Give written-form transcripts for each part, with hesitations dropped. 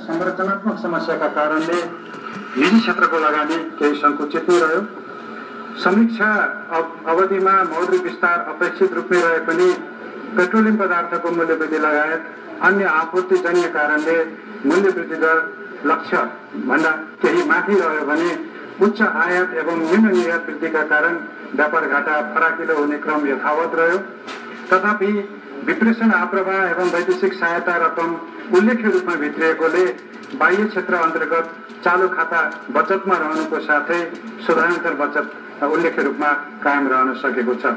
संरचनात्मक समस्याका कारणले निजी क्षेत्रको लगानी केही सङ्कुचित नै रह्यो। समीक्षा अवधिमा मौद्रिक विस्तार अपेक्षित रूपमै रहे पनि पेट्रोलियम पदार्थको मूल्य वृद्धि लगायत अन्य आपूर्तिजन्य कारणले मूल्य वृद्धि दर लक्ष्य भन्दा केही माथि रह्यो भने उच्च आयात एवं निम्न निर्यात वृद्धिका कारण व्यापार घाटा फराकिलो हुने क्रम यथावत रह्यो। तथापि विप्रेषण आप्रवाह एवं वैदेशिक सहायता रकम उल्लेख्य रूपमा भित्रिएकोले बाह्य क्षेत्र अन्तर्गत चालू खाता बचतमा रहनुको साथै शोधान्तर बचत उल्लेख्य रूपमा कायम रहन सकेको छ।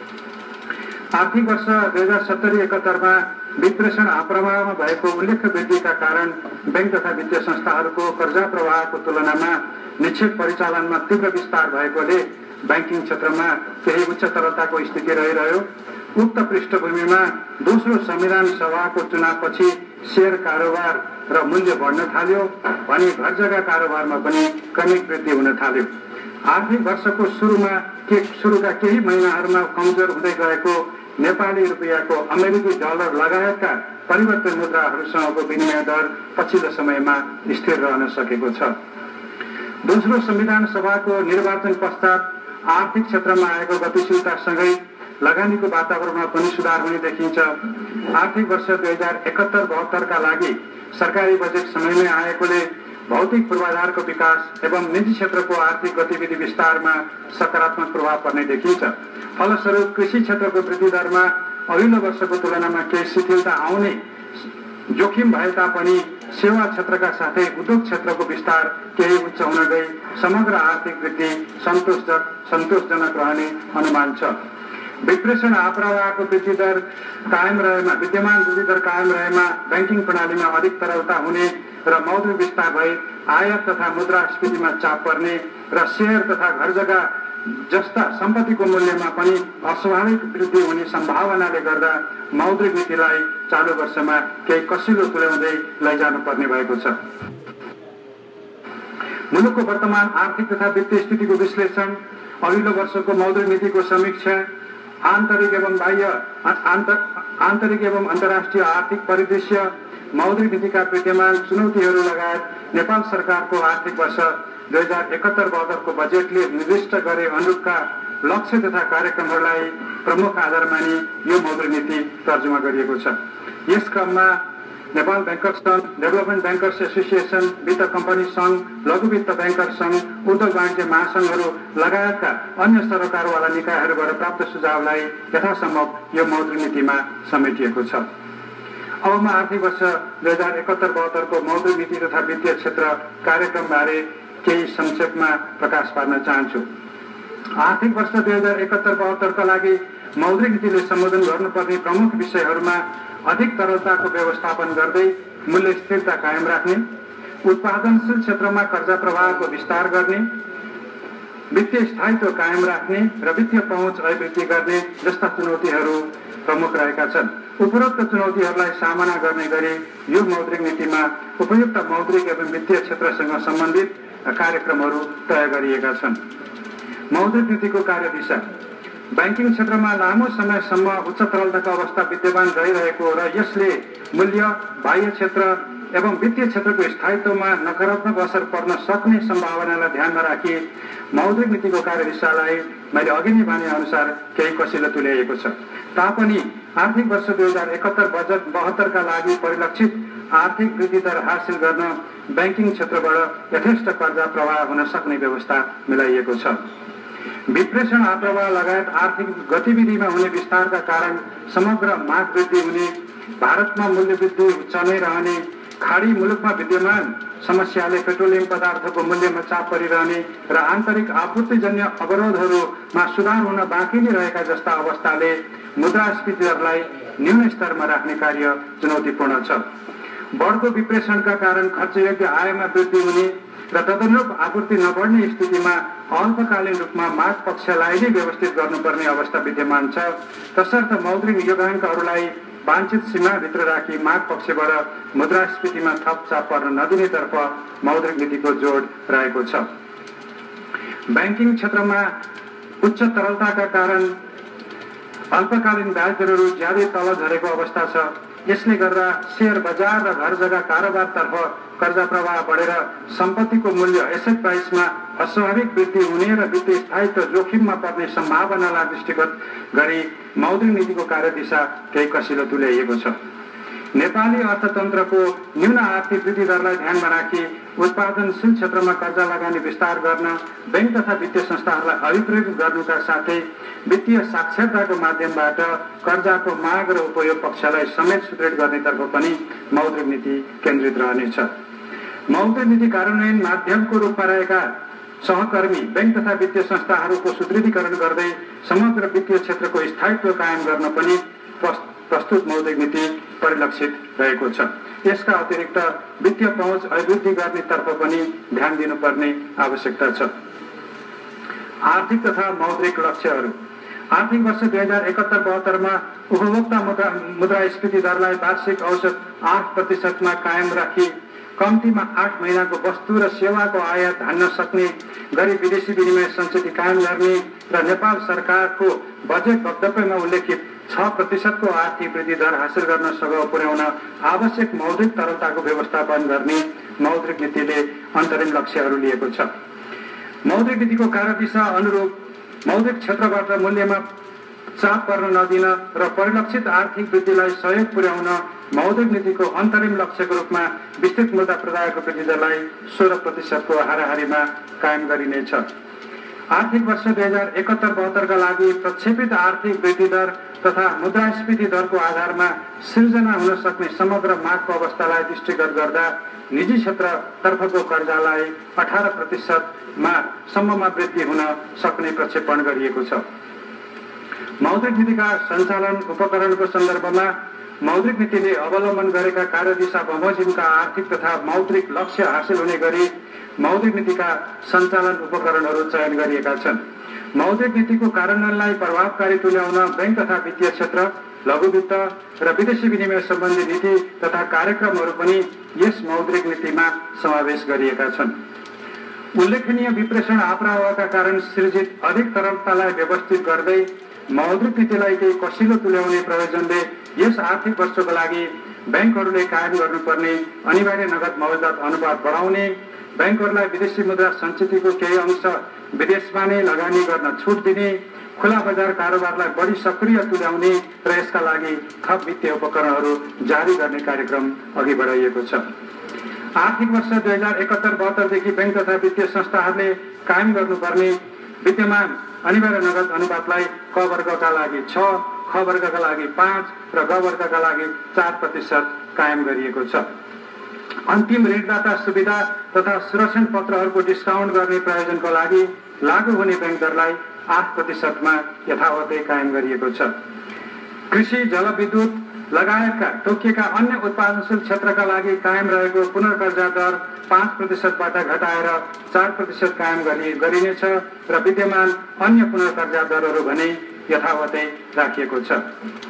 आर्थिक वर्ष 2070-71मा विप्रेषण आप्रवाहमा भएको उल्लेख्य वृद्धिका कारण बैंक तथा वित्तीय संस्थाहरूको कर्जा प्रवाहको तुलनामा निक्षेप परिचालनमा तीव्र विस्तार भएकोले बैंकिङ क्षेत्रमा केही उच्च तरलताको स्थिति रहिरह्यो। उक्त पृष्ठभूमिमा दोस्रो संविधान सभाको चुनावपछि शेयर कारोबार र मूल्य बढ्न थाल्यो भने घर जग्गा कारोबारमा पनि क्रमिक वृद्धि हुन थाल्यो। आर्थिक वर्षको सुरुका केही महिनाहरूमा कमजोर हुँदै गएको नेपाली रुपियाँको अमेरिकी डलर लगायतका परिवर्तन मुद्राहरूसँगको विनिमय दर पछिल्लो समयमा स्थिर रहन सकेको छ। दोस्रो संविधान सभाको निर्वाचन पश्चात आर्थिक क्षेत्रमा आएको गतिशीलतासँगै लगानीको वातावरणमा पनि सुधार हुने देखिन्छ। आर्थिक वर्ष 2071-72 का लागि सरकारी बजेट समयमै आएकोले भौतिक पूर्वाधारको विकास एवं निजी क्षेत्रको आर्थिक गतिविधि विस्तारमा सकारात्मक प्रभाव पर्ने देखिन्छ। फलस्वरूप कृषि क्षेत्रको वृद्धि दरमा अघिल्लो वर्षको तुलनामा केही शिथिलता आउने जोखिम भए तापनि सेवा क्षेत्रका साथै उद्योग क्षेत्रको विस्तार केही उच्च हुन गई समग्र आर्थिक वृद्धि सन्तोषजनक रहने अनुमान छ। विप्रेषण आप्रवाहको वृद्धि दर कायम रहेमा विद्यमान वृद्धि दर कायम रहेमा बैंकिङ प्रणालीमा अधिक तरलता हुने र मौद्रिक विस्तार भई आयात तथा मुद्रास्फीतिमा चाप पर्ने र शेयर तथा घर जग्गा जस्ता सम्पत्तिको मूल्यमा पनि अस्वाभाविक वृद्धि हुने सम्भावनाले गर्दा मौद्रिक नीतिलाई चालू वर्षमा केही कसिलो तुल्याउँदै लैजानु पर्ने भएको छ। मुलुकको वर्तमान आर्थिक तथा वित्तीय स्थितिको विश्लेषण, अघिल्लो वर्षको मौद्रिक नीतिको समीक्षा, आन्तरिक एवं अन्तर्राष्ट्रिय आर्थिक परिदृश्य, मौद्रिक नीतिका विद्यमान चुनौतीहरू लगायत नेपाल सरकारको आर्थिक वर्ष 2071-72 को बजेटले निर्दिष्ट गरे अनुरूपका लक्ष्य तथा कार्यक्रमहरूलाई प्रमुख आधार मानी यो मौद्रिक नीति तर्जुमा गरिएको छ। यस क्रममा नेपाल बैंकर्स संघ, डेभलपमेन्ट बैंकर्स एसोसिएसन, वित्त कम्पनी संघ, लघु वित्त बैंकर संघ, उद्योग वाणिज्य महासंघहरू लगायतका अन्य सरकारवाला निकायहरूबाट प्राप्त सुझावलाई यथासम्भव यो मौद्रिक नीतिमा समेटिएको छ। अब म आर्थिक वर्ष 2071-72 को मौद्रिक नीति तथा वित्तीय क्षेत्र कार्यक्रमबारे केही संक्षेपमा प्रकाश पार्न चाहन्छु। आर्थिक वर्ष 2071-72 का लागि मौद्रिक नीतिले सम्बोधन गर्नुपर्ने प्रमुख विषयहरूमा अधिक तरलताको व्यवस्थापन गर्दै मूल्य स्थिरता कायम राख्ने, उत्पादनशील क्षेत्रमा कर्जा प्रवाहको विस्तार गर्ने, वित्तीय स्थायित्व कायम राख्ने र वित्तीय पहुँच अभिवृद्धि गर्ने जस्ता चुनौतीहरू प्रमुख रहेका छन्। उपरोक्त चुनौतीहरूलाई सामना गर्ने गरी यो मौद्रिक नीतिमा उपयुक्त मौद्रिक एवं वित्तीय क्षेत्रसँग सम्बन्धित कार्यक्रमहरू तय गरिएका छन्। मौद्रिक नीतिको कार्यदिशा, बैंकिङ क्षेत्रमा लामो समयसम्म उच्च तरलताको अवस्था विद्यमान रहिरहेको र यसले मूल्य, बाह्य क्षेत्र एवं वित्तीय क्षेत्रको स्थायित्वमा नकारात्मक असर पर्न सक्ने सम्भावनालाई ध्यानमा राखी मौद्रिक नीतिको कार्यदिशालाई मैले अघि नै भने अनुसार केही कसिलो तुल्याएको छ। तापनि आर्थिक वर्ष 2071-72 का लागि परिलक्षित आर्थिक वृद्धि दर हासिल गर्न बैंकिङ क्षेत्रबाट यथेष्ट कर्जा प्रवाह हुन सक्ने व्यवस्था मिलाइएको छ। विप्रेषण आप्रवाह लगायत आर्थिक गतिविधिमा हुने विस्तारका कारण समग्र माग वृद्धि हुने, भारतमा मूल्य वृद्धि उच्च नै रहने, खाडी मुलुकमा विद्यमान समस्याले पेट्रोलियम पदार्थको मूल्यमा चाप परिरहने र आन्तरिक आपूर्तिजन्य अवरोधहरूमा सुधार हुन बाँकी नै रहेका जस्ता अवस्थाले मुद्रास्फीति दरलाई न्यून स्तरमा राख्ने कार्य चुनौतीपूर्ण छ। बढ्दो विप्रेषणका कारण खर्चयोग्य आयमा वृद्धि हुने र तदनुरूप आपूर्ति नबढ्ने स्थितिमा अल्पकालीन रूपमा माग पक्षलाई नै व्यवस्थित गर्नुपर्ने अवस्था विद्यमान छ। तसर्थ मौद्रिक योगाङ्कहरूलाई वाञ्छित सीमाभित्र राखी माग पक्षबाट मुद्रास्फीतिमा थप चाप पर्न नदिनेतर्फ मौद्रिक नीतिको जोड रहेको छ। बैंकिङ क्षेत्रमा उच्च तरलताका कारण अल्पकालीन ब्याज दरहरू ज्यादै तल झरेको अवस्था छ। यसले गर्दा शेयर बजार र घर जग्गा कारोबारतर्फ कर्जा प्रवाह बढेर सम्पत्तिको मूल्य एसेट प्राइसमा अस्वाभाविक वृद्धि हुने र वित्तीय स्थायित्व जोखिममा पर्ने सम्भावनालाई दृष्टिगत गरी मौद्रिक नीतिको कार्यदिशा केही कसिलो तुल्याइएको छ। नेपाली अर्थतन्त्रको न्यून आर्थिक वृद्धि दरलाई ध्यानमा राखी उत्पादनशील क्षेत्रमा कर्जा लगानी विस्तार गर्न बैंक तथा वित्तीय संस्थाहरूलाई अभिप्रेरित गर्नुका साथै वित्तीय साक्षरताको माध्यमबाट कर्जाको माग र उपयोग पक्षलाई समेत सुदृढ गर्नेतर्फ पनि मौद्रिक नीति केन्द्रित रहनेछ। मौद्रिक नीति कार्यान्वयन माध्यमको रूपमा रहेका सहकर्मी बैंक तथा वित्तीय संस्थाहरूको सुदृढीकरण गर्दै समग्र वित्तीय क्षेत्रको स्थायित्व कायम गर्न पनि प्रस्तुत मौद्रिक नीति परिलक्षित रहेको छ। यसका अतिरिक्त वित्तीय पहुँच अभिवृद्धि गर्नेतर्फ पनि ध्यान दिनुपर्ने आवश्यकता छ। आर्थिक तथा मौद्रिक लक्ष्यहरू। आर्थिक वर्ष 2071-72 मा उपभोक्ता मुद्रास्फीति दरलाई वार्षिक औसत 8% मा कायम राखी कम्तीमा 8 महिनाको वस्तु र सेवाको आयात धान्न सक्ने गरी विदेशी विनिमय सञ्चित कायम गर्ने र नेपाल सरकारको बजेट वक्तव्यमा उल्लेखित 6% को आर्थिक वृद्धि दर हासिल गर्न सघाउ पुर्याउन आवश्यक मौद्रिक तरलताको व्यवस्थापन गर्ने मौद्रिक नीतिले अन्तरिम लक्ष्यहरू लिएको छ। मौद्रिक नीतिको कार्यदिशा अनुरूप मौद्रिक क्षेत्रबाट मूल्यमा चाप पर्न नदिन र परिलक्षित आर्थिक वृद्धिलाई सहयोग पुर्याउन मौद्रिक नीतिको अन्तरिम लक्ष्यको रूपमा विस्तृत मुद्रा प्रदायको वृद्धि दरलाई 16% को हाराहारीमा कायम गरिनेछ। आर्थिक वर्ष 2071-72 का लागि प्रक्षेपित आर्थिक वृद्धि दर तथा मुद्रास्फीति दरको आधारमा सृजना हुन सक्ने समग्र मागको अवस्थालाई दृष्टिगत गर्दा निजी क्षेत्रतर्फको कर्जालाई 18% सम्ममा वृद्धि हुन सक्ने प्रक्षेपण गरिएको छ। मौद्रिक नीतिका सञ्चालन उपकरणको सन्दर्भमा मौद्रिक नीतिले अवलम्बन गरेका कार्यदिशा बमोजिमका आर्थिक तथा मौद्रिक लक्ष्य हासिल हुने गरी मौद्रिक नीतिका सञ्चालन उपकरणहरू चयन गरिएका छन्। मौद्रिक नीतिको कार्यान्वयनलाई प्रभावकारी तुल्याउन बैंक तथा वित्तीय क्षेत्र, लघु वित्त र विदेशी विनिमय सम्बन्धी नीति तथा कार्यक्रमहरू पनि यस मौद्रिक नीतिमा समावेश गरिएका छन्। उल्लेखनीय विप्रेषण आप्रवाहका कारण सृजित अधिक तरलतालाई व्यवस्थित गर्दै मौद्रिक नीतिलाई केही कसिलो तुल्याउने प्रयोजनले यस आर्थिक वर्षको लागि बैंकहरूले कायम गर्नुपर्ने अनिवार्य नगद मौजदात अनुपात बढाउने, बैंकहरूलाई विदेशी मुद्रा सञ्चितको केही अंश विदेशमा नै लगानी गर्न छुट दिने, खुला बजार कारोबारलाई बढी सक्रिय तुल्याउने र यसका लागि थप वित्तीय उपकरणहरू जारी गर्ने कार्यक्रम अघि बढाइएको छ। आर्थिक वर्ष 2071-72 देखि बैंक तथा वित्तीय संस्थाहरूले कायम गर्नुपर्ने विद्यमान अनिवार्य नगद अनुपातलाई क वर्गका लागि 6, ख वर्गका लागि 5 र ग वर्गका लागि 4% कायम गरिएको छ। अन्तिम ऋणदाता सुविधा तथा सुरक्षण पत्रहरूको डिस्काउन्ट गर्ने प्रयोजनको लागि लागू हुने बैंक दरलाई 8% मा यथावतै कायम गरिएको छ। कृषि, जलविद्युत लगायतका तोकिएका अन्य उत्पादनशील क्षेत्रका लागि कायम रहेको पुनर्कर्जा दर 5% बाट घटाएर 4% कायम गरिनेछ र विद्यमान अन्य पुनर्कर्जा दरहरू भने यथावतै राखिएको छ।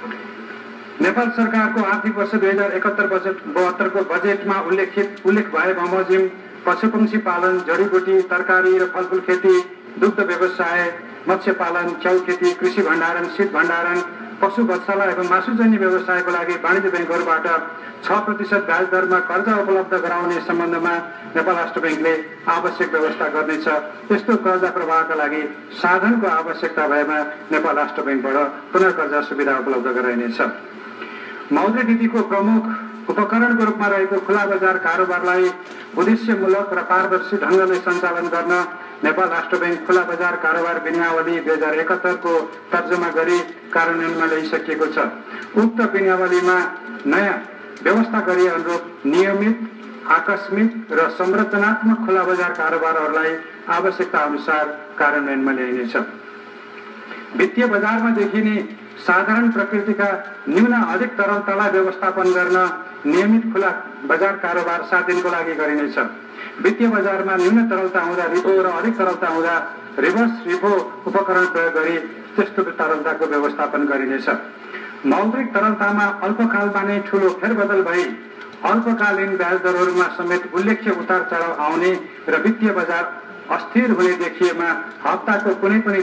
नेपाल सरकारको आर्थिक वर्ष 2071-72 को बजेटमा उल्लेख भए बमोजिम पशुपक्षी पालन, जडीबुटी, तरकारी र फलफूल खेती, दुग्ध व्यवसाय, मत्स्य पालन, च्याउ खेती, कृषि भण्डारण, शीत भण्डारण, पशु वत्सला एवं मासुजन्य व्यवसायको लागि वाणिज्य बैंकहरूबाट 6% ब्याज दरमा कर्जा उपलब्ध गराउने सम्बन्धमा नेपाल राष्ट्र बैंकले आवश्यक व्यवस्था गर्नेछ। यस्तो कर्जा प्रवाहका लागि साधनको आवश्यकता भएमा नेपाल राष्ट्र बैंकबाट पुनर्कर्जा सुविधा उपलब्ध गराइनेछ। मौद्रिक नीतिको प्रमुख उपकरणको रूपमा रहेको खुला बजार कारोबारलाई उद्देश्यमूलक र पारदर्शी ढङ्गले सञ्चालन गर्न नेपाल राष्ट्र बैंक खुला बजार कारोबार विनियावली 2071 को तर्जमा गरी कार्यान्वयनमा ल्याइसकिएको छ। उक्त विनियावलीमा नयाँ व्यवस्था गरे अनुरूप नियमित, आकस्मिक र संरचनात्मक खुला बजार कारोबारहरूलाई आवश्यकता अनुसार कार्यान्वयनमा ल्याइनेछ। वित्तीय बजारमा देखिने साधारण प्रकृतिका न्यून अधिक तरलतालाई व्यवस्थापन गर्न नियमित खुला बजार कारोबार 7 दिनको लागि गरिनेछ। वित्तीय बजारमा न्यून तरलता हुँदा रिपो र अधिक तरलता हुँदा रिभर्स रिपो उपकरण प्रयोग गरी त्यस्तो तरलताको व्यवस्थापन गरिनेछ। मौद्रिक तरलतामा अल्पकालमा नै ठूलो फेरबदल भई अल्पकालीन ब्याज दरहरूमा समेत उल्लेख्य उतार चढाव आउने र वित्तीय बजार अस्थिर हुने देखिएमा हप्ताको कुनै पनि दिन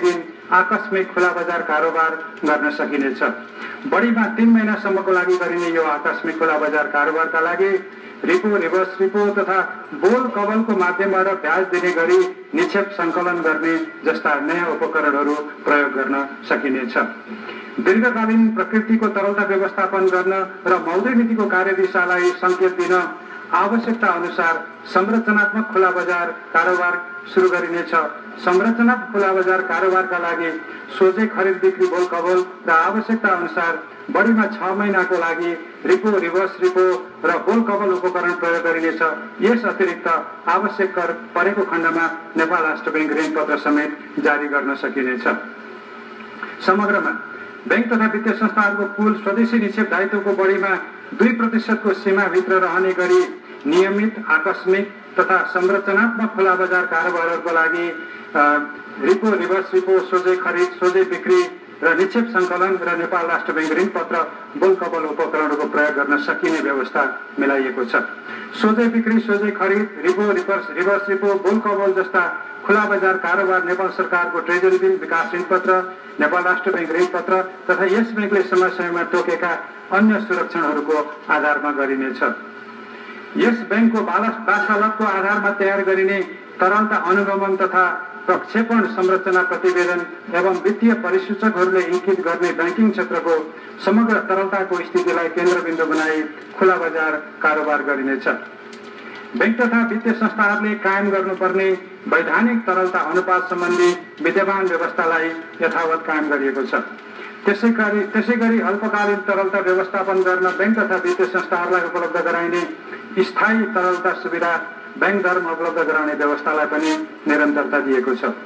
आकस्मिक खुला बजार कारोबार गर्न सकिनेछ। बढीमा 3 महिनासम्मको लागि गरिने यो आकस्मिक खुला बजार कारोबारका लागि रिपो, रिभर्स रिपो तथा बोल कबलको माध्यमबाट ब्याज दिने गरी निक्षेप सङ्कलन गर्ने जस्ता नयाँ उपकरणहरू प्रयोग गर्न सकिनेछ। दीर्घकालीन प्रकृतिको तरलता व्यवस्थापन गर्न र मौद्रिक नीतिको कार्यदिशालाई सङ्केत दिन आवश्यकता अनुसार संरचनात्मक खुला बजार कारोबार सुरु गरिनेछ। संरचनात्मक खुला बजार कारोबारका लागि सोझै खरिद बिक्री बोल कबल र आवश्यकता अनुसार बढीमा 6 महिनाको लागि रिपो, रिभर्स रिपो र बोल कबल उपकरण प्रयोग गरिनेछ। यस अतिरिक्त आवश्यक परेको खण्डमा नेपाल राष्ट्र बैंक ऋणपत्र समेत जारी गर्न सकिनेछ। समग्रमा बैंक तथा वित्तीय संस्थाहरूको कुल स्वदेशी निक्षेप दायित्वको बढीमा 2% को सीमाभित्र रहने गरी नियमित, आकस्मिक तथा संरचनात्मक खुला बजार कारोबारहरूको लागि रिपो, रिभर्स रिपो, सोझै खरिद, सोझै बिक्री र निक्षेप सङ्कलन र नेपाल राष्ट्र बैंक ऋणपत्र बोल कबल उपकरणहरूको प्रयोग गर्न सकिने व्यवस्था मिलाइएको छ। सोझै बिक्री, सोझै खरिद, रिपो, रिभर्स रिपो, बोल कबल जस्ता खुला बजार कारोबार नेपाल सरकारको ट्रेजरी बिल, विकास ऋणपत्र, नेपाल राष्ट्र बैंक ऋणपत्र तथा यस बैंकले समय समयमा तोकेका अन्य सुरक्षणहरूको आधारमा गरिनेछ। यस बैंकको वार्षिकको आधारमा तयार गरिने तरलता अनुगमन तथा प्रक्षेपण संरचना प्रतिवेदन एवं वित्तीय परिसूचकहरूले इङ्कित गर्ने बैंकिङ क्षेत्रको समग्र तरलताको स्थितिलाई केन्द्रबिन्दु बनाई खुला बजार कारोबार गरिनेछ। बैंक तथा वित्तीय संस्थाहरूले कायम गर्नुपर्ने वैधानिक तरलता अनुपात सम्बन्धी विद्यमान व्यवस्थालाई यथावत कायम गरिएको छ। त्यसैगरी अल्पकालीन तरलता व्यवस्थापन गर्न बैंक तथा वित्तीय संस्थाहरूलाई उपलब्ध गराइने स्थायी तरलता सुविधा बैंक दरमा उपलब्ध गराउने व्यवस्थालाई पनि निरन्तरता दिएको छ।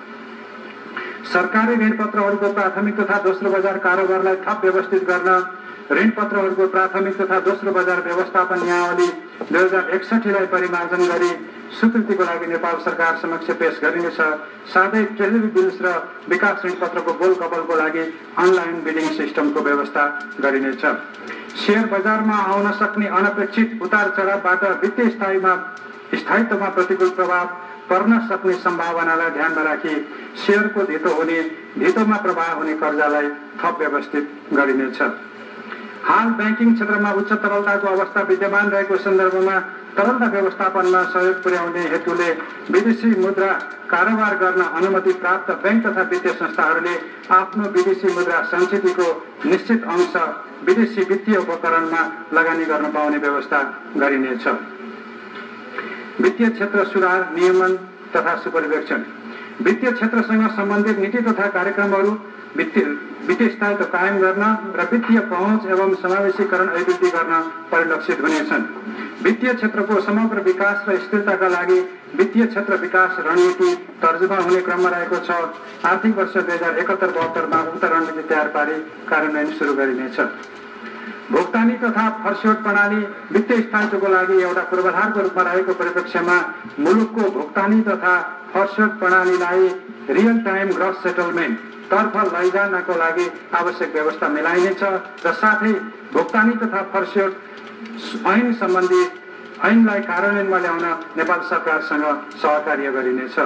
सरकारी ऋणपत्रहरूको प्राथमिक तथा दोस्रो बजार कारोबारलाई थप व्यवस्थित गर्न ऋणपत्रहरूको प्राथमिक तथा दोस्रो बजार व्यवस्थापन नियमावली 2061 लाई परिमार्जन गरी स्वीकृतिको लागि नेपाल सरकार समक्ष पेश गरिनेछ। साथै ट्रेजरी बिल्स र विकास ऋणपत्रको बोल कबलको लागि अनलाइन बिडिङ सिस्टमको व्यवस्था गरिनेछ। शेयर बजारमा आउन सक्ने अनपेक्षित उतार चढावबाट वित्तीय स्थायित्वमा प्रतिकूल प्रभाव पर्न सक्ने सम्भावनालाई ध्यानमा राखी शेयरको धितोमा प्रवाह हुने कर्जालाई थप व्यवस्थित गरिनेछ। हाल बैंकिङ क्षेत्रमा उच्च तरलताको अवस्था विद्यमान रहेको सन्दर्भमा तरलता व्यवस्थापनमा सहयोग पुर्याउने हेतुले विदेशी मुद्रा कारोबार गर्न अनुमति प्राप्त बैंक तथा वित्तीय संस्थाहरूले आफ्नो विदेशी मुद्रा सञ्चितको निश्चित अंश विदेशी वित्तीय उपकरणमा लगानी गर्न पाउने व्यवस्था गरिनेछ। वित्तीय क्षेत्र सुधार, नियमन तथा सुपरिवेक्षण वित्तीय क्षेत्रसँग सम्बन्धित नीति तथा कार्यक्रमहरू वित्तीय स्थायित्व कायम गर्न र वित्तीय पहुँच एवं समावेशीकरण अभिवृद्धि गर्न परिलक्षित हुनेछन्। वित्तीय क्षेत्रको समग्र विकास र स्थिरताका लागि वित्तीय क्षेत्र विकास रणनीति तर्जुमा हुने क्रममा रहेको छ। आर्थिक वर्ष 2071-72 मा उक्त रणनीति तयार पारी कार्यान्वयन सुरु गरिनेछ। भुक्तानी तथा फर्स्योट प्रणाली वित्तीय स्थायित्वको लागि एउटा पूर्वाधारको रूपमा रहेको परिप्रेक्ष्यमा मुलुकको भुक्तानी तथा फर्स्योट प्रणालीलाई रियल टाइम ग्रस सेटलमेन्ट तर्फ लैजानको लागि आवश्यक व्यवस्था मिलाइनेछ र साथै भुक्तानी तथा फर्स्योट ऐन सम्बन्धी ऐनलाई कार्यान्वयनमा ल्याउन नेपाल सरकारसँग सहकार्य गरिनेछ।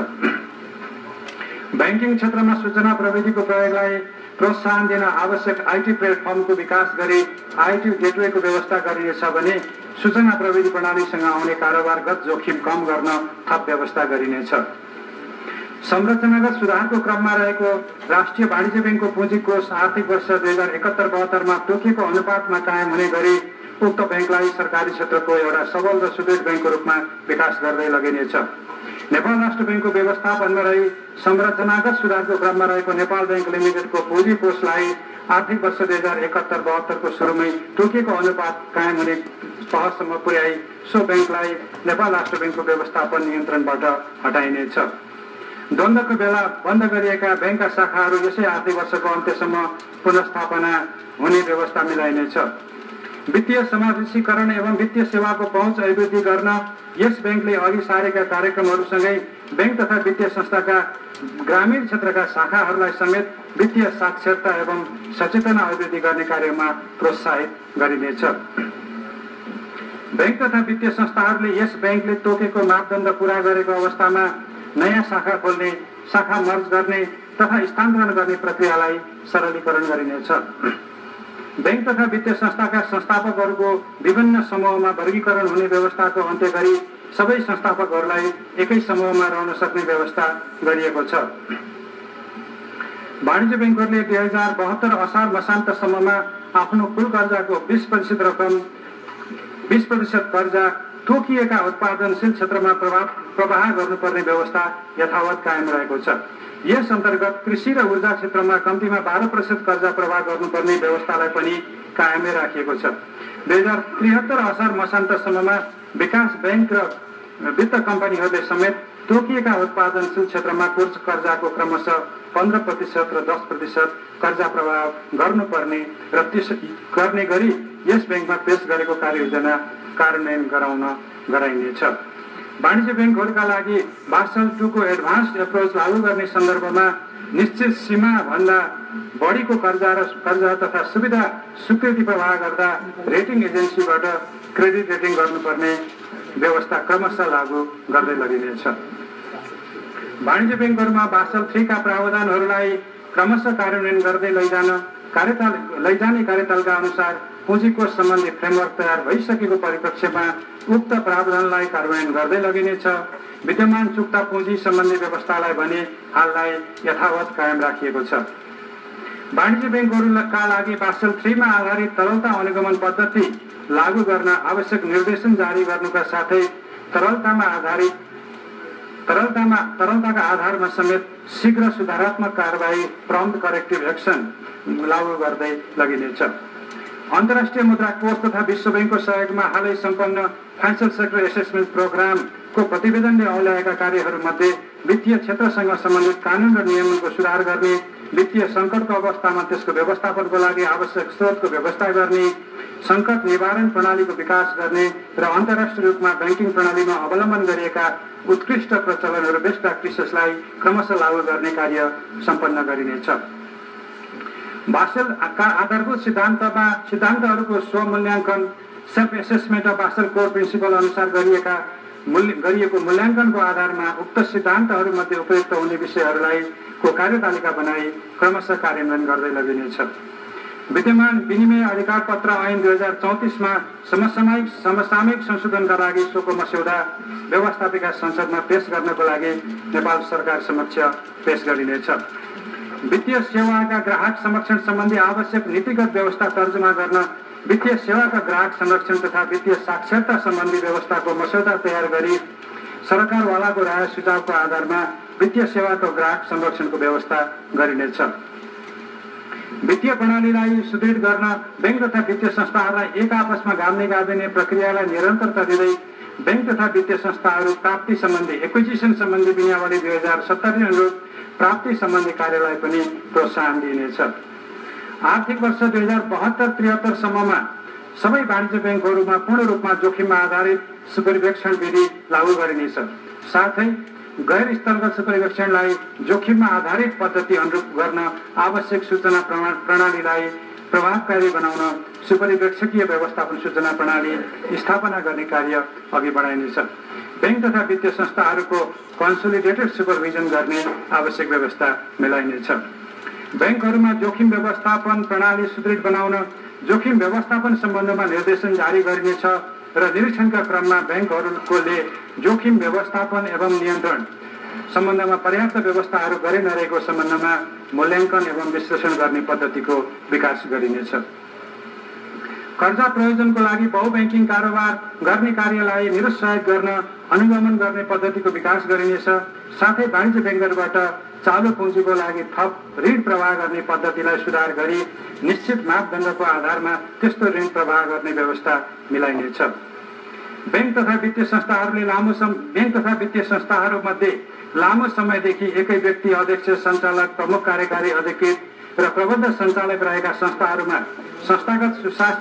बैंकिङ क्षेत्रमा सूचना प्रविधिको प्रयोगलाई प्रोत्साहन दिन आवश्यक आईटी प्लेटफर्मको विकास गरी आईटी गेटवेको व्यवस्था गरिनेछ भने सूचना प्रविधि प्रणालीसँग आउने कारोबारगत जोखिम कम गर्न थप व्यवस्था गरिनेछ। संरचनागत सुधारको क्रममा रहेको राष्ट्रिय वाणिज्य बैंकको पुँजी कोष आर्थिक वर्ष 2071-72 मा तोकिएको अनुपातमा कायम हुने गरी उक्त बैंकलाई सरकारी क्षेत्रको एउटा सबल र सुदृढ बैंकको रूपमा विकास गर्दै लगिनेछ। नेपाल राष्ट्र बैंकको व्यवस्थापनमा रही संरचनागत सुधारको क्रममा रहेको नेपाल बैंक लिमिटेडको पुँजी कोषलाई आर्थिक वर्ष 2071-72 को सुरुमै तोकिएको अनुपात कायम हुने तहसम्म पुर्याई सो बैंकलाई नेपाल राष्ट्र बैंकको व्यवस्थापन नियन्त्रणबाट हटाइनेछ। द्वन्द्वको बेला बन्द गरिएका बैंकका शाखाहरू यसै आर्थिक वर्षको अन्त्यसम्म पुनर्स्थापना हुने व्यवस्था मिलाइनेछ। वित्तीय समावेशीकरण एवं वित्तीय सेवाको पहुँच अभिवृद्धि गर्न यस बैंकले अघि सारेका कार्यक्रमहरूसँगै बैंक तथा वित्तीय संस्थाका ग्रामीण क्षेत्रका शाखाहरूलाई समेत वित्तीय साक्षरता एवं सचेतना अभिवृद्धि गर्ने कार्यमा प्रोत्साहित गरिनेछ। बैंक तथा वित्तीय संस्थाहरूले यस बैंकले तोकेको मापदण्ड पूरा गरेको अवस्थामा नयाँ शाखा खोल्ने शाखा मर्ज गर्ने तथा स्थानान्तरण गर्ने प्रक्रियालाई सरलीकरण गरिनेछ। बैंक तथा वित्तीय संस्थाका संस्थापकहरूको विभिन्न समूहमा वर्गीकरण हुने व्यवस्थाको अन्त्य गरी सबै संस्थापकहरूलाई एकै समूहमा रहन सक्ने व्यवस्था गरिएको छ। वाणिज्य बैंकहरूले 2072 असार मसान्तसम्ममा आफ्नो कुल कर्जाको 20% कर्जा तोकिएका उत्पादनशील क्षेत्रमा प्रवाह गर्नुपर्ने व्यवस्था यथावत कायम रहेको छ। यस अन्तर्गत कृषि र ऊर्जा क्षेत्रमा कम्तीमा 12% कर्जा प्रवाह गर्नुपर्ने व्यवस्थालाई पनि कायमै राखिएको छ। 2073 असार मसान्तसम्ममा विकास बैंक र वित्त कम्पनीहरूले समेत तोकिएका उत्पादनशील क्षेत्रमा कर्जाको क्रमशः 15% र 10% कर्जा प्रवाह गर्नुपर्ने र गर्ने गरी यस बैंकमा पेश गरेको कार्ययोजना कार्यान्वयन गराइनेछ। वाणिज्य बैंकहरूका लागि बासल 2 को एडभान्स एप्रोच लागू गर्ने सन्दर्भमा निश्चित सीमा भन्दा बढीको कर्जा तथा सुविधा स्वीकृति प्रवाह गर्दा रेटिङ एजेन्सीबाट क्रेडिट रेटिङ गर्नुपर्ने व्यवस्था क्रमशः लागू गर्दै लगिनेछ। वाणिज्य बैंकहरूमा बासल 3 का प्रावधानहरूलाई क्रमशः कार्यान्वयन गर्दै लैजाने कार्यतालका अनुसार पुँजीकोष सम्बन्धी फ्रेमवर्क तयार भइसकेको परिप्रेक्ष्यमा उक्त प्रावधानलाई कार्यान्वयन गर्दै लगिनेछ। विद्यमान चुक्ता पुँजी सम्बन्धी व्यवस्थालाई भने हाललाई यथावत कायम राखिएको छ। वाणिज्य बैंकहरूका लागि बासल 3 मा आधारित तरलता अनुगमन पद्धति लागू गर्न आवश्यक निर्देशन जारी गर्नुका साथै तरलताका आधारमा समेत शीघ्र सुधारात्मक कारबाही प्रम्प्ट करेक्टिभ एक्सन लागू गर्दै लगिनेछ। अन्तर्राष्ट्रिय मुद्रा कोष तथा विश्व बैंकको सहयोगमा हालै सम्पन्न फाइनेन्सियल सेक्टर एसेसमेन्ट प्रोग्रामको प्रतिवेदनले औल्याएका कार्यहरूमध्ये वित्तीय क्षेत्रसँग सम्बन्धित कानुन र नियमनको सुधार गर्ने, वित्तीय सङ्कटको अवस्थामा त्यसको व्यवस्थापनको लागि आवश्यक स्रोतको व्यवस्था गर्ने, सङ्कट निवारण प्रणालीको विकास गर्ने र अन्तर्राष्ट्रिय रूपमा ब्याङ्किङ प्रणालीमा अवलम्बन गरिएका उत्कृष्ट प्रचलनहरू बेस्ट प्र्याक्टिसेसलाई क्रमशः लागू गर्ने कार्य सम्पन्न गरिनेछ। बासेलका आधारभूत सिद्धान्तहरूको स्वमूल्याङ्कन self assessment of Basel core principle अनुसार गरिएको मूल्याङ्कनको आधारमा उक्त सिद्धान्तहरूमध्ये उपयुक्त हुने विषयहरूलाई कार्यतालिका बनाई क्रमशः कार्यान्वयन गर्दै लगिनेछ। विद्यमान विनिमय अधिकार पत्र ऐन 2034 मा समसामयिक संशोधनका लागि सोको मस्यौदा व्यवस्थापिका संसदमा पेश गर्नको लागि नेपाल सरकार समक्ष पेश गरिनेछ। वित्तीय सेवाका ग्राहक संरक्षण सम्बन्धी आवश्यक नीतिगत व्यवस्था तर्जुमा गर्न वित्तीय सेवाका ग्राहक संरक्षण तथा वित्तीय साक्षरता सम्बन्धी व्यवस्थाको मस्यौदा तयार गरी सरकारवालाको राय सुझावको आधारमा वित्तीय सेवाको ग्राहक संरक्षणको व्यवस्था गरिनेछ। वित्तीय प्रणालीलाई सुदृढ गर्न बैंक तथा वित्तीय संस्थाहरूलाई एक आपसमा गाड्ने प्रक्रियालाई निरन्तरता दिँदै बैंक तथा वित्तीय संस्थाहरू प्राप्ति सम्बन्धी एक्विजिसन सम्बन्धी नियमावली 2070 अनुरूप प्राप्ति सम्बन्धी कार्यलाई पनि प्रोत्साहन दिइनेछ। आर्थिक वर्ष 2072-73 सम्ममा सबै वाणिज्य बैंकहरूमा पूर्ण रूपमा जोखिममा आधारित सुपरिवेक्षण विधि लागू गरिनेछ। साथै गैर स्थलगत सुपरिवेक्षणलाई जोखिममा आधारित पद्धति अनुरूप गर्न आवश्यक सूचना प्रणालीलाई प्रभावकारी बनाउन सुपरिवेक्षकीय व्यवस्थापन सूचना प्रणाली स्थापना गर्ने कार्य अघि बढाइनेछ। बैंक तथा वित्तीय संस्थाहरूको कन्सोलिडेटेड सुपरभिजन गर्ने आवश्यक व्यवस्था मिलाइनेछ। बैंकहरूमा जोखिम व्यवस्थापन प्रणाली सुदृढ बनाउन जोखिम व्यवस्थापन सम्बन्धमा निर्देशन जारी गरिनेछ र निरीक्षणका क्रममा बैंकहरूले जोखिम व्यवस्थापन एवं नियन्त्रण सम्बन्धमा पर्याप्त व्यवस्थाहरू गरे नरहेको सम्बन्धमा मूल्याङ्कन एवं विश्लेषण गर्ने पद्धतिको विकास गरिनेछ। कर्जा प्रयोजनको लागि बहुब्याङ्किङ कारोबार गर्ने कार्यलाई निरुत्साहित गर्न अनुगमन गर्ने पद्धतिको विकास गरिनेछ। साथै वाणिज्य बैंकहरूबाट चालु पुँजीको लागि थप ऋण प्रवाह गर्ने पद्धतिलाई सुधार गरी निश्चित मापदण्डको आधारमा त्यस्तो ऋण प्रवाह गर्ने व्यवस्था मिलाइनेछ। बैंक तथा वित्तीय संस्थाहरूमध्ये लामो समयदेखि एकै व्यक्ति अध्यक्ष, सञ्चालक, प्रमुख कार्यकारी अधिकृत र प्रबन्ध सञ्चालक रहेका संस्थाहरूमा संस्थागत सुशासन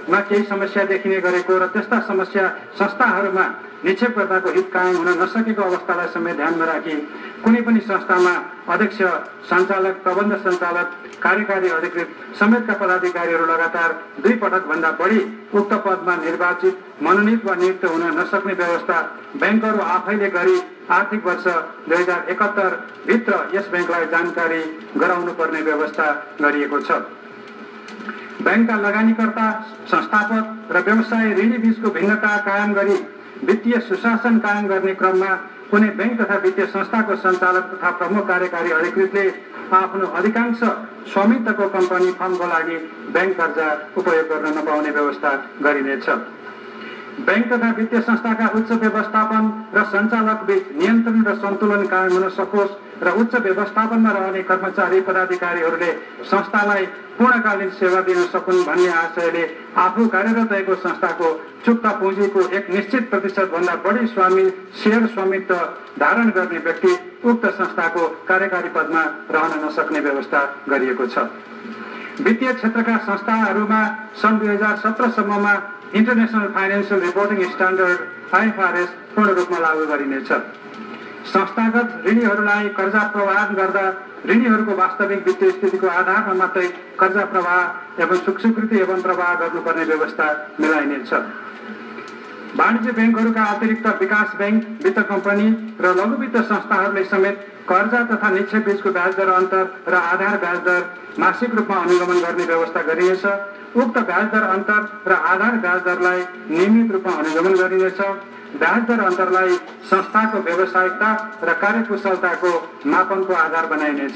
संस्थामा केही समस्या देखिने गरेको र त्यस्ता समस्या संस्थाहरूमा निक्षेपकर्ताको हित कायम हुन नसकेको अवस्थालाई समेत ध्यानमा राखी कुनै पनि संस्थामा अध्यक्ष, सञ्चालक, प्रबन्ध सञ्चालक, कार्यकारी अधिकृत समेतका पदाधिकारीहरू लगातार 2 पटक भन्दा बढी उक्त पदमा निर्वाचित, मनोनित वा नियुक्त हुन नसक्ने व्यवस्था ब्याङ्कहरू आफैले गरी आर्थिक वर्ष 2071 भित्र यस ब्याङ्कलाई जानकारी गराउनु पर्ने व्यवस्था गरिएको छ। ब्याङ्कका लगानीकर्ता, संस्थापक र व्यवसाय ऋणी बीचको भिन्नता कायम गरी वित्तीय सुशासन कायम गर्ने क्रममा कुनै ब्याङ्क तथा वित्तीय संस्थाको सञ्चालक तथा प्रमुख कार्यकारी अधिकृतले आफ्नो अधिकांश स्वामित्वको कम्पनी फर्मको लागि ब्याङ्क कर्जा उपयोग गर्न नपाउने व्यवस्था गरिनेछ। ब्याङ्क तथा वित्तीय संस्थाका उच्च व्यवस्थापन र सञ्चालक बीच नियन्त्रण र सन्तुलन कायम हुन सकोस् र उच्च व्यवस्थापनमा रहने कर्मचारी पदाधिकारीहरूले संस्थालाई पूर्णकालीन सेवा दिन सकुन् भन्ने आशयले आफू कार्यरत रहेको संस्थाको चुक्ता पुँजीको एक निश्चित प्रतिशतभन्दा बढी सेयर स्वामित्व धारण गर्ने व्यक्ति उक्त संस्थाको कार्यकारी पदमा रहन नसक्ने व्यवस्था गरिएको छ। वित्तीय क्षेत्रका संस्थाहरूमा सन् 2017 सम्ममा international financial reporting standard IFRS पूर्ण रूपमा लागू गरिनेछ। संस्थागत ऋणीहरूलाई कर्जा प्रवाह गर्दा ऋणीहरूको वास्तविक वित्तीय स्थितिको आधारमा मात्रै कर्जा प्रवाह एवं स्वीकृति एवं प्रवाह गर्नुपर्ने व्यवस्था मिलाइनेछ। वाणिज्य ब्याङ्कहरूका अतिरिक्त विकास ब्याङ्क, वित्त कम्पनी र लघु वित्त संस्थाहरूले समेत कर्जा तथा निक्षेप बीचको ब्याज दर अन्तर र आधार ब्याज दर मासिक रूपमा अनुगमन गर्ने व्यवस्था गरिनेछ। उक्त ब्याज दर अन्तर र आधार ब्याज दरलाई नियमित रूपमा अनुगमन गरिनेछ। ब्याज दर अन्तरलाई संस्थाको व्यावसायिकता र कार्यकुशलताको मापनको आधार बनाइनेछ।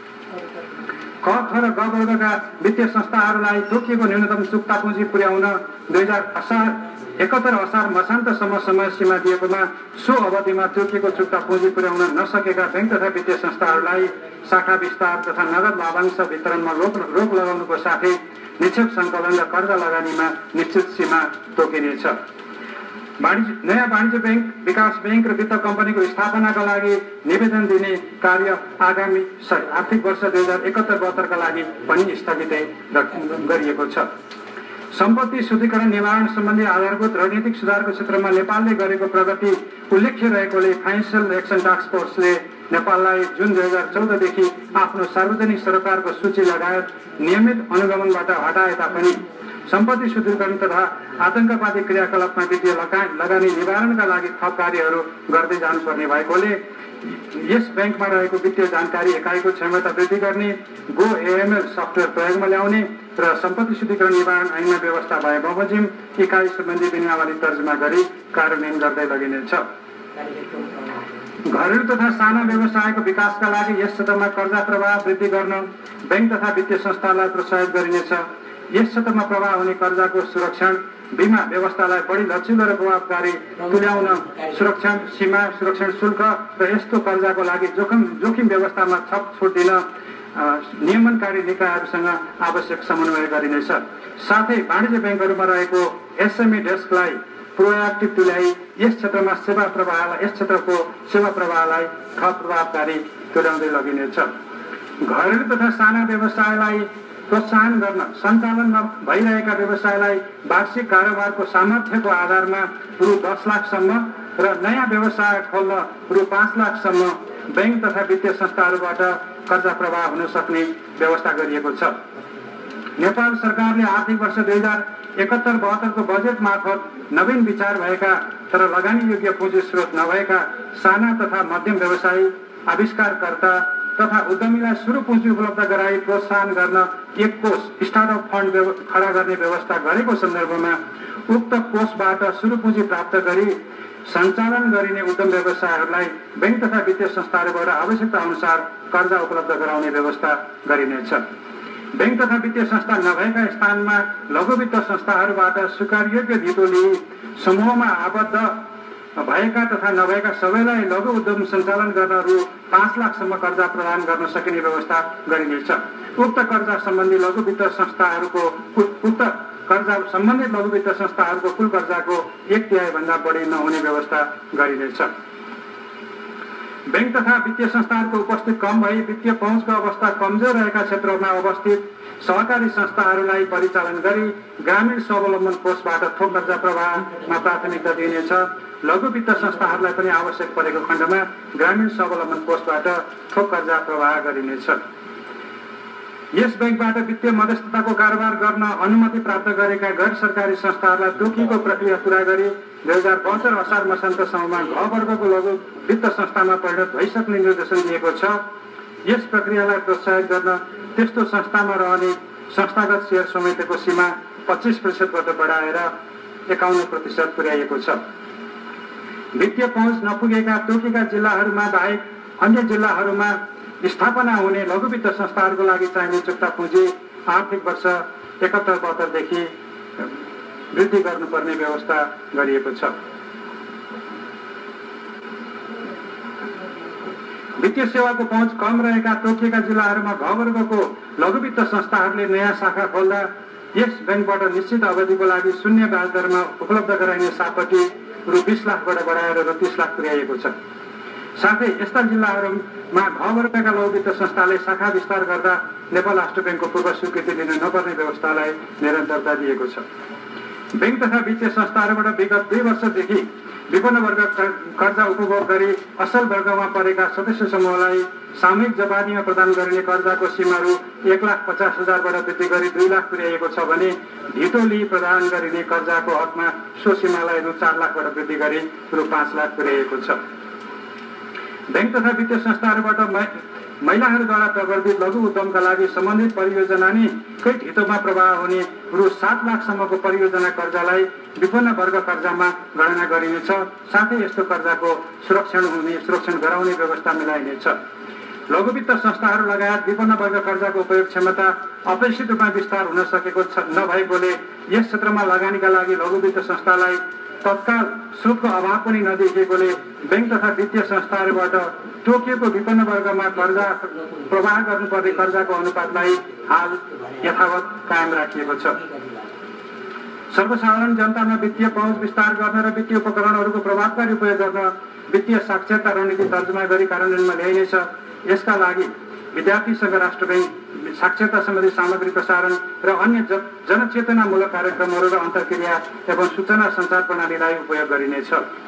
क, ख र ग वर्गका वित्तीय संस्थाहरूलाई तोकिएको न्यूनतम चुक्ता पुँजी पुर्याउन 2071 असार मसान्तसम्म समय सीमा दिएकोमा सो अवधिमा तोकिएको चुक्ता पुँजी पुर्याउन नसकेका ब्याङ्क तथा वित्तीय संस्थाहरूलाई शाखा विस्तार तथा नगद लाभांश वितरणमा रोक लगाउनुको साथै निक्षेप सङ्कलन र कर्जा लगानीमा निश्चित सीमा तोकिनेछ। नयाँ वाणिज्य ब्याङ्क, विकास ब्याङ्क र वित्त कम्पनीको स्थापनाका लागि निवेदन दिने कार्य आगामी आर्थिक वर्ष 2071-72 का लागि पनि स्थगितै गरिएको छ। सम्पत्ति शुद्धिकरण निवारण सम्बन्धी आधारभूत रणनीतिक सुधारको क्षेत्रमा नेपालले गरेको प्रगति उल्लेख्य रहेकोले फाइनेन्सियल एक्सन टास्क फोर्सले नेपाललाई जुन 2014 देखि आफ्नो सार्वजनिक सरकारको सूची लगायत नियमित अनुगमनबाट हटाए तापनि सम्पत्ति शुद्धिकरण तथा आतंकवादी क्रियाकलापमा वित्तीय लगानी निवारणका लागि थप कार्यहरू गर्दै जानुपर्ने भएकोले यस ब्याङ्कमा रहेको वित्तीय जानकारी एकाइको क्षमता वृद्धि गर्ने, गो AML सफ्टवेयर प्रयोगमा ल्याउने र सम्पत्ति शुद्धिकरण निवारण ऐनमा व्यवस्था भए बमोजिम इकाइ सम्बन्धी नियमावली तर्जुमा गरी कार्यान्वयन गर्दै लगिनेछ। घरेलु तथा साना व्यवसायको विकासका लागि यस क्षेत्रमा कर्जा प्रवाह वृद्धि गर्न ब्याङ्क तथा वित्तीय संस्थालाई प्रोत्साहित गरिनेछ। यस क्षेत्रमा प्रवाह हुने कर्जाको सुरक्षण, बीमा व्यवस्थालाई बढी लचिलो र प्रभावकारी तुल्याउन सुरक्षण सीमा, सुरक्षण शुल्क र यस्तो कर्जाको लागि जोखिम व्यवस्थामा छप छुट दिन नियमनकारी निकायहरूसँग आवश्यक समन्वय गरिनेछ। साथै वाणिज्य ब्याङ्कहरूमा रहेको SME डेस्कलाई प्रोएक्टिभ तुल्याई यस क्षेत्रको सेवा प्रवाहलाई थप प्रभावकारी तुल्याउँदै लगिनेछ। घरेलु तथा साना व्यवसायलाई प्रोत्साहन गर्न सञ्चालनमा भइरहेका व्यवसायलाई वार्षिक कारोबारको सामर्थ्यको आधारमा रु 10 लाखसम्म र नयाँ व्यवसाय खोल्न रु 5 लाखसम्म ब्याङ्क तथा वित्तीय संस्थाहरूबाट कर्जा प्रवाह हुन सक्ने व्यवस्था गरिएको छ। नेपाल सरकारले आर्थिक वर्ष 2071-72 को बजेट मार्फत नवीन विचार भएका तर लगानी योग्य पुँजी स्रोत नभएका साना तथा मध्यम व्यवसायी, आविष्कारकर्ता तथा उद्यमीलाई सुरु पुँजी उपलब्ध गराई प्रोत्साहन गर्न एक कोष स्टार्टअप फन्ड खडा गर्ने व्यवस्था गरेको सन्दर्भमा उक्त कोषबाट सुरु पुँजी प्राप्त गरी सञ्चालन गरिने उद्यम व्यवसायहरूलाई ब्याङ्क तथा वित्तीय संस्थाहरूबाट आवश्यकता अनुसार कर्जा उपलब्ध गराउने व्यवस्था गरिनेछ। ब्याङ्क तथा वित्तीय संस्था नभएका स्थानमा लघु वित्त संस्थाहरूबाट स्वीकारयोग्य धितो लिई समूहमा आबद्ध भएका तथा नभएका सबैलाई लघु उद्यम सञ्चालन गर्न रु 5 लाखसम्म कर्जा प्रदान गर्न सकिने व्यवस्था गरिनेछ। उक्त कर्जा सम्बन्धी लघु वित्त संस्थाहरूको कुल कर्जाको 1/3 भन्दा बढी नहुने व्यवस्था गरिनेछ। बैंक तथा वित्तीय संस्थाहरूको उपस्थिति कम भई वित्तीय पहुँचको अवस्था कमजोर रहेका क्षेत्रमा अवस्थित सहकारी संस्थाहरूलाई परिचालन गरी ग्रामीण स्वावलम्बन कोषबाट थोक कर्जा प्रवाहमा प्राथमिकता दिइनेछ। लघु वित्त संस्थाहरूलाई पनि आवश्यक परेको खण्डमा ग्रामीण स्वावलम्बन कोषबाट थोक कर्जा प्रवाह गरिनेछ। यस बैंकबाट वित्तीय मध्यस्थताको कारोबार गर्न अनुमति प्राप्त गरेका गैर सरकारी संस्थाहरूलाई तोकिएको प्रक्रिया पूरा गरी 2072 असार मसान्तसम्ममा घ वर्गको लघु वित्त संस्थामा परिणत भइसक्ने निर्देशन दिएको छ। यस प्रक्रियालाई प्रोत्साहित गर्न त्यस्तो संस्थामा रहने संस्थागत शेयर समितिको सीमा 25%बाट बढाएर 51% पुर्याइएको छ। वित्तीय पहुँच नपुगेका तोकेका जिल्लाहरूमा बाहेक अन्य जिल्लाहरूमा स्थापना हुने लघु वित्त संस्थाहरूको लागि चाहिने चुक्ता पुँजी आर्थिक वर्ष 71-72 देखि वृद्धि गर्नुपर्ने व्यवस्था गरिएको छ। वित्तीय सेवाको पहुँच कम रहेका तोकिएका जिल्लाहरूमा घ वर्गको लघु वित्त संस्थाहरूले नयाँ शाखा खोल्दा यस बैंकबाट निश्चित अवधिको लागि शून्य ब्याज दरमा उपलब्ध गराइने सापटी रु 20 लाखबाट बढाएर रु 30 लाख पुर्याइएको छ। साथै यस्ता जिल्लाहरूमा घ वर्गका लघु वित्त संस्थाले शाखा विस्तार गर्दा नेपाल राष्ट्र बैंकको पूर्व स्वीकृति दिनु नपर्ने व्यवस्थालाई निरन्तरता दिएको छ। बैंक तथा वित्तीय संस्थाहरूबाट विगत 2 वर्षदेखि विपन्न वर्ग कर्जा उपभोग गरी असल वर्गमा परेका सदस्य समूहलाई सामूहिक जवानीमा प्रदान गरिने कर्जाको सीमा रु 1,50,000बाट वृद्धि गरी 2 लाख पुर्याइएको छ भने ढितो लिई प्रदान गरिने कर्जाको हकमा सो सीमालाई रु 4 लाखबाट वृद्धि गरी रु 5 लाख पुर्याइएको छ। बैंक तथा वित्तीय संस्थाहरूबाट महिलाहरूद्वारा प्रवर्धित लघु उद्यमका लागि सम्बन्धित परियोजना नै कै ढितोमा प्रवाह हुने रु 7 लाखसम्मको परियोजना कर्जालाई विपन्न वर्ग कर्जामा गणना गरिनेछ। साथै यस्तो कर्जाको सुरक्षण गराउने व्यवस्था मिलाइनेछ। लघु वित्त संस्थाहरू लगायत विपन्न वर्ग कर्जाको उपयोग क्षमता अपेक्षित रूपमा विस्तार हुन सकेको नभएकोले यस क्षेत्रमा लगानीका लागि लघु वित्त संस्थालाई तत्काल स्रोतको अभाव पनि नदेखिएकोले बैंक तथा वित्तीय संस्थाहरूबाट तोकिएको विपन्न वर्गमा कर्जा प्रवाह गर्नुपर्ने कर्जाको अनुपातलाई हाल यथावत कायम राखिएको छ। सर्वसाधारण जनतामा वित्तीय पहुँच विस्तार गर्न र वित्तीय उपकरणहरूको प्रभावकारी उपयोग गर्न वित्तीय साक्षरता रणनीति तर्जुमा गरी कार्यान्वयनमा ल्याइनेछ। यसका लागि विद्यार्थीसँग राष्ट्र बैंक साक्षरता सम्बन्धी सामग्री प्रसारण र अन्य जनचेतनामूलक कार्यक्रमहरू र अन्तर्क्रिया एवं सूचना सञ्चार प्रणालीलाई उपयोग गरिनेछ।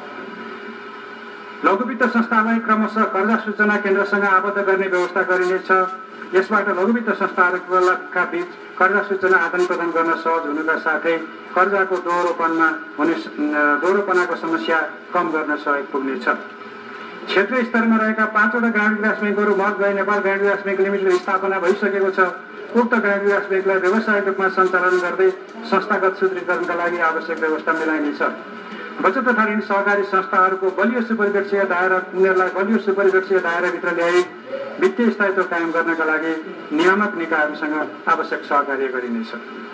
लघु वित्त संस्थालाई क्रमशः कर्जा सूचना केन्द्रसँग आबद्ध गर्ने व्यवस्था गरिनेछ। यसबाट लघु वित्त संस्थाहरूका बीच कर्जा सूचना आदान प्रदान गर्न सहज हुनुका साथै कर्जाको दोहोरोपनाको समस्या कम गर्न सहयोग पुग्नेछ। क्षेत्रीय स्तरमा रहेका 5वटा ग्रामीण विकास बैंकहरू मर्ज गई नेपाल ग्रामीण विकास बैंक लिमिटेड स्थापना भइसकेको छ। उक्त ग्रामीण विकास बैंकलाई व्यावसायिक रूपमा सञ्चालन गर्दै संस्थागत सुदृढीकरणका लागि आवश्यक व्यवस्था मिलाइनेछ। बचत तथा ऋण सहकारी संस्थाहरूको बलियो सुपरिवेक्षीय दायरा उनीहरूलाई बलियो सुपरिवेक्षीय दायराभित्र ल्याई वित्तीय स्थायित्व कायम गर्नका लागि नियामक निकायहरूसँग आवश्यक सहकार्य गरिनेछ।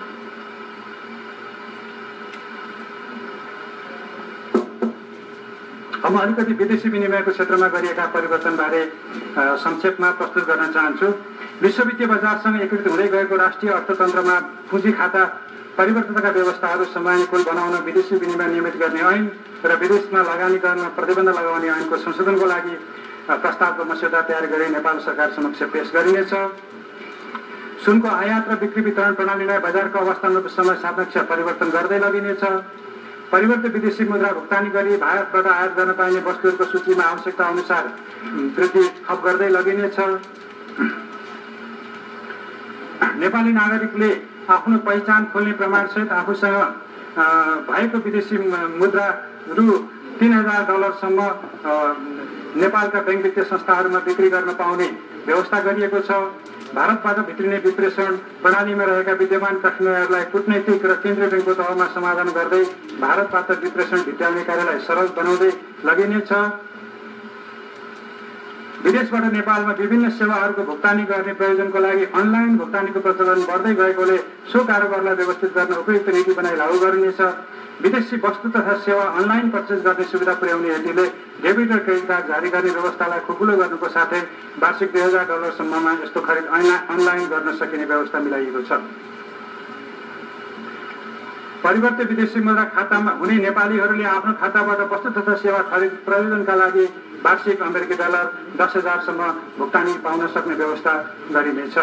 अब अलिकति विदेशी विनिमयको क्षेत्रमा गरिएका परिवर्तनबारे संक्षेपमा प्रस्तुत गर्न चाहन्छु। विश्व वित्तीय बजारसँग एकीकृत हुँदै गएको राष्ट्रिय अर्थतन्त्रमा पुँजी खाता परिवर्तनका व्यवस्थाहरू समयानुकूल बनाउन विदेशी विनिमय नियमित गर्ने ऐन र विदेशमा लगानी गर्न प्रतिबन्ध लगाउने ऐनको संशोधनको लागि प्रस्तावको मस्यौदा तयार गरी नेपाल सरकार समक्ष पेश गरिनेछ। सुनको आयात र बिक्री वितरण प्रणालीलाई बजारको अवस्थामा समय सापेक्ष परिवर्तन गर्दै लगिनेछ। परिवर्तित विदेशी मुद्रा भुक्तानी गरी भारतबाट आयात गर्न पाइने वस्तुहरूको सूचीमा आवश्यकता अनुसार वृद्धि थप गर्दै लगिनेछ। नेपाली नागरिकले आफ्नो पहिचान खोल्ने प्रमाणसहित आफूसँग भएको विदेशी मुद्रा रु 3000 डलरसम्म नेपालका बैंक वित्तीय संस्थाहरूमा बिक्री गर्न पाउने व्यवस्था गरिएको छ। भारतबाट भित्रिने विप्रेषण प्रणालीमा रहेका विद्यमान कठिनाइहरूलाई कूटनैतिक र केन्द्रीय बैंकको तहमा समाधान गर्दै भारतबाट विप्रेषण भित्र्याउने कार्यलाई सरल बनाउँदै लगिनेछ। विदेशबाट नेपालमा विभिन्न सेवाहरूको भुक्तानी गर्ने प्रयोजनको लागि अनलाइन भुक्तानीको प्रचलन बढ्दै गएकोले सो कारोबारलाई व्यवस्थित गर्न उपयुक्त नीति बनाई लागू गरिनेछ। विदेशी वस्तु तथा सेवा अनलाइन पर्चेस गर्ने सुविधा पुर्याउने हेतुले डेबिट र क्रेडिट कार्ड जारी गर्ने व्यवस्थालाई खुकुलो गर्नुको साथै वार्षिक 2000 डलरसम्ममा यस्तो खरिद अनलाइन गर्न सकिने व्यवस्था मिलाइएको छ। परिवर्तित विदेशी मुद्रा खातामा हुने नेपालीहरूले आफ्नो खाताबाट वस्तु तथा सेवा खरिद प्रयोजनका लागि वार्षिक अमेरिकी डलर 10,000 सम्म भुक्तानी पाउन सक्ने व्यवस्था गरिनेछ।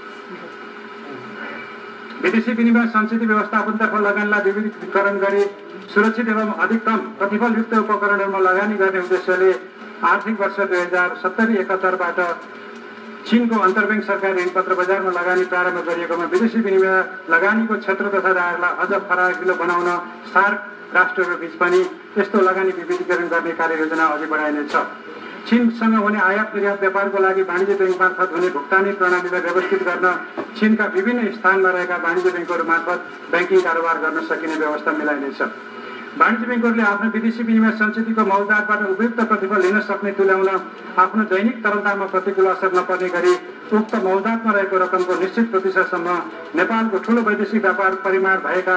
विदेशी विनिमय सञ्चित व्यवस्थापनतर्फ लगानीलाई विविधीकरण गरी सुरक्षित एवं अधिकतम प्रतिफलयुक्त उपकरणहरूमा लगानी गर्ने उद्देश्यले आर्थिक वर्ष 2070-71बाट चीनको अन्तर्ब्याङ्क सरकारी ऋणपत्र बजारमा लगानी प्रारम्भ गरिएकोमा विदेशी विनिमय लगानीको क्षेत्र तथा दायरालाई अझ फराकिलो बनाउन सार्क राष्ट्रहरू बीच पनि यस्तो लगानी विविधीकरण गर्ने कार्ययोजना अघि बढाइनेछ। चीनसँग हुने आयात निर्यात व्यापारको लागि वाणिज्य ब्याङ्क मार्फत हुने भुक्तानी प्रणालीलाई व्यवस्थित गर्न चीनका विभिन्न स्थानमा रहेका वाणिज्य ब्याङ्कहरू मार्फत ब्याङ्किङ कारोबार गर्न सकिने व्यवस्था मिलाइनेछ। वाणिज्य ब्याङ्कहरूले आफ्नो विदेशी विनिमय सञ्चितको मौजातबाट उपयुक्त प्रतिफल लिन सक्ने तुल्याउन आफ्नो दैनिक तरलतामा प्रतिकूल असर नपर्ने गरी उक्त मौजातमा रहेको रकमको निश्चित प्रतिशतसम्म नेपालको ठूलो वैदेशिक व्यापार परिमाण भएका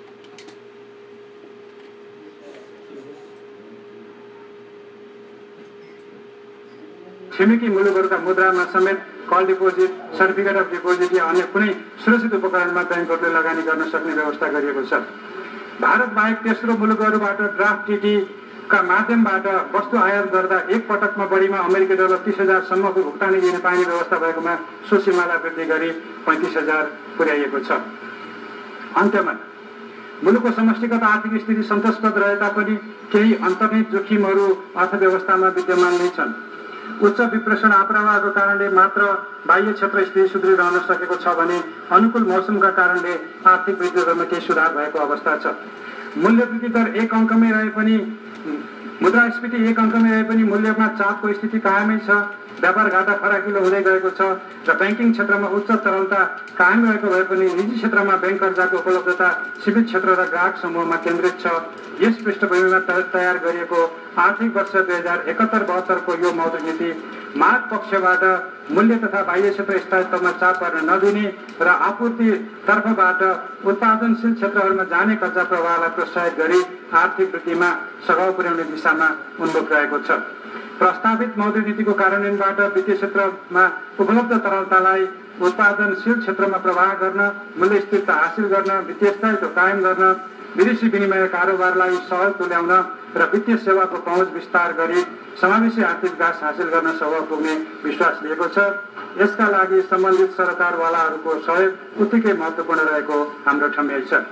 छिमेकी मुलुकहरूका मुद्रामा समेत call deposit, certificate of deposit या अन्य कुनै सुरक्षित उपकरणमा ब्याङ्कहरूले लगानी गर्न सक्ने व्यवस्था गरिएको छ। भारत बाहेक तेस्रो मुलुकहरूबाट ड्राफ्ट टिटीका माध्यमबाट वस्तु आयात गर्दा एक पटकमा बढीमा अमेरिकी डलर 30,000 सम्मको भुक्तानी दिन पाइने व्यवस्था भएकोमा सो सीमालाई वृद्धि गरी 35,000 पुर्याइएको छ। अन्त्यमा मुलुकको समष्टिगत आर्थिक स्थिति सन्तोषप्रद रहे तापनि केही अन्तर्निहित जोखिमहरू अर्थव्यवस्थामा विद्यमान नै छन्। उच्च विप्रेषण आप्रवाहको कारणले मात्र बाह्य क्षेत्र स्थिति सुदृढ रहन सकेको छ भने अनुकूल मौसमका कारणले आर्थिक वृद्धि दरमा केही सुधार भएको अवस्था छ। मूल्यवृद्धि दर एक अङ्कमै रहे पनि मुद्रास्फीति एक अङ्कमै रहे पनि मूल्यमा चापको स्थिति कायमै छ। व्यापार घाटा फराकिलो हुँदै गएको छ र ब्याङ्किङ क्षेत्रमा उच्च तरलता कायम रहेको भए पनि निजी क्षेत्रमा ब्याङ्क कर्जाको उपलब्धता सीमित क्षेत्र र ग्राहक समूहमा केन्द्रित छ। यस पृष्ठभूमिमा तयार गरिएको आर्थिक वर्ष 2071-72को यो मौद्रिक नीति माग पक्षबाट मूल्य तथा बाह्य क्षेत्र स्थायित्वमा चाप पर्न नदिने र आपूर्ति तर्फबाट उत्पादनशील क्षेत्रहरूमा जाने कच्चा प्रवाहलाई प्रोत्साहित गरी आर्थिक वृद्धिमा सघाउ पुर्याउने दिशामा उन्मुख रहेको छ। प्रस्तावित मौद्रिक नीतिको कार्यान्वयनबाट वित्तीय क्षेत्रमा उपलब्ध तरलतालाई उत्पादनशील क्षेत्रमा प्रवाह गर्न, मूल्य स्थिरता हासिल गर्न, वित्तीय स्थायित्व कायम गर्न, विदेशी विनिमय कारोबारलाई सहज तुल्याउन र वित्तीय सेवाको पहुँच विस्तार गरी समावेशी आर्थिक विकास हासिल गर्न सफल पुग्ने विश्वास लिएको छ। यसका लागि सम्बन्धित सरकारवालाहरूको सहयोग उत्तिकै महत्त्वपूर्ण रहेको हाम्रो ठम्याइ छ।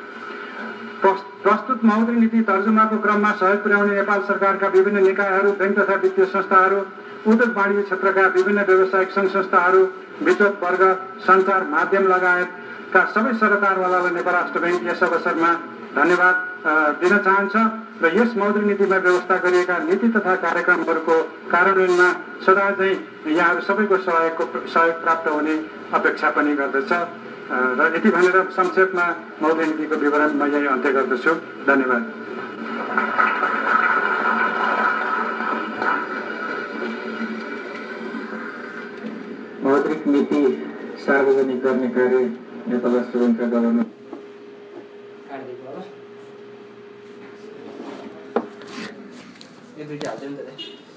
प्रस्तुत मौद्रिक नीति तर्जुमाको क्रममा सहयोग पुर्याउने नेपाल सरकारका विभिन्न निकायहरू, ब्याङ्क तथा वित्तीय संस्थाहरू, उद्योग वाणिज्य क्षेत्रका विभिन्न व्यावसायिक सङ्घ संस्थाहरू, विद्वत वर्ग, सञ्चार माध्यम लगायतका सबै सरकारवालालाई नेपाल राष्ट्र ब्याङ्क यस अवसरमा धन्यवाद दिन चाहन्छ र यस मौद्रिक नीतिमा व्यवस्था गरिएका नीति तथा कार्यक्रमहरूको कार्यान्वयनमा सदा चाहिँ यहाँहरू सबैको सहयोग प्राप्त हुने अपेक्षा पनि गर्दछ र यति भनेर संक्षेपमा मौद्रिक नीतिको विवरण म यही अन्त्य गर्दछु। धन्यवाद। मौद्रिक नीति सार्वजनिक गर्ने कार्य नेपाल राष्ट्र ब्याङ्कका गभर्नर ये दुईटा हाल्छ नि त